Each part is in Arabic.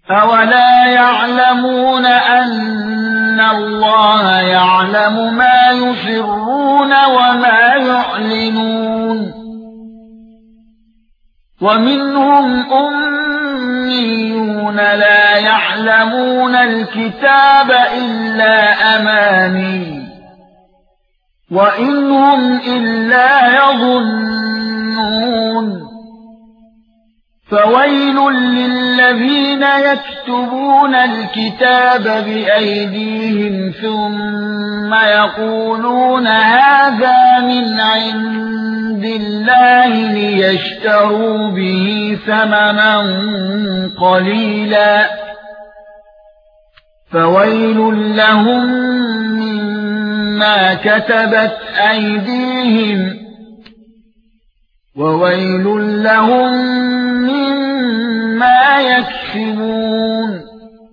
أَوَلَا يَعْلَمُونَ أَنَّ اللَّهَ يَعْلَمُ مَا يُسِرُّونَ وَمَا يُعْلِنُونَ وَمِنْهُمْ أُمِّيُّونَ لَا يَعْلَمُونَ الْكِتَابَ إِلَّا أَمَانِيَّ وَإِنْ هُمْ إِلَّا يَظُنُّونَ فَوَيْلٌ لِّلَّذِينَ يَكْتُبُونَ الْكِتَابَ بِأَيْدِيهِمْ ثُمَّ يَقُولُونَ هَذَا مِنْ عِندِ اللَّهِ لِيَشْتَرُوا بِهِ ثَمَنًا قَلِيلًا فَوَيْلٌ لَّهُم مِّمَّا كَتَبَتْ أَيْدِيهِمْ وَوَيْلٌ لَّهُم مِّمَّا يَكْسِبُونَ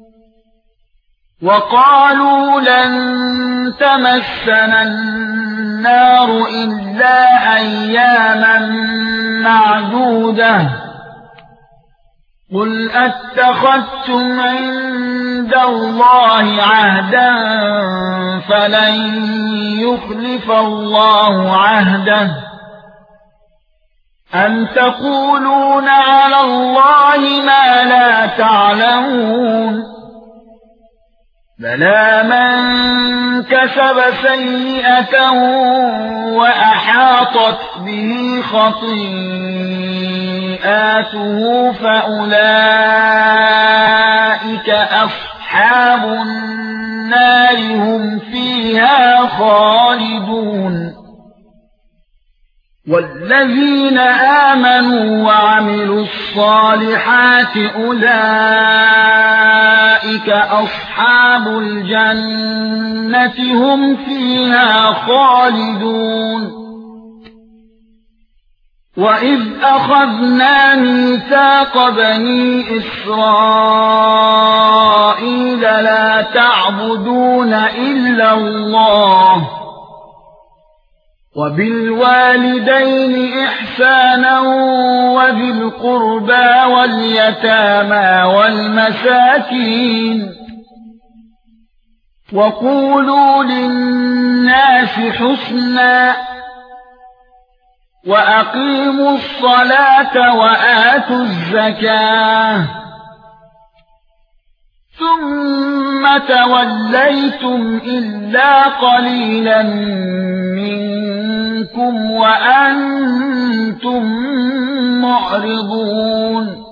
وَقَالُوا لَن تَمَسَّنَا النَّارُ إِلَّا أَيَّامًا مَّعْدُودَةً قُلْ أَتَّخَذْتُمْ عِندَ اللَّهِ عَهْدًا فَلَن يُخْلِفَ اللَّهُ عَهْدَهُ أَمْ تَقُولُونَ عَلَى اللَّهِ مَا لَا تَعْلَمُونَ بَلَى مَن كَسَبَ سَيِّئَةً وَأَحَاطَتْ بِهِ خَطِيئَاتُهُ فَأُولَئِكَ أَصْحَابُ النَّارِ هُمْ فِيهَا خَالِدُونَ وَالَّذِينَ آمَنُوا وَعَمِلُوا الصَّالِحَاتِ أُولَئِكَ أَصْحَابُ الْجَنَّةِ هُمْ فِيهَا خَالِدُونَ وَإِذْ أَخَذْنَا مِيثَاقَ بَنِي إِسْرَائِيلَ لَا تَعْبُدُونَ إِلَّا اللَّهَ وَبِالْوَالِدَيْنِ إِحْسَانًا وَذِي الْقُرْبَى وَالْيَتَامَى وَالْمَسَاكِينِ وَقُولُوا لِلنَّاسِ حُسْنًا وَأَقِيمُوا الصَّلَاةَ وَآتُوا الزَّكَاةَ ثُمَّ تَوَلَّيْتُمْ إِلَّا قَلِيلًا مِنكُمْ وَأَنْتُمْ مُعْرِضُونَ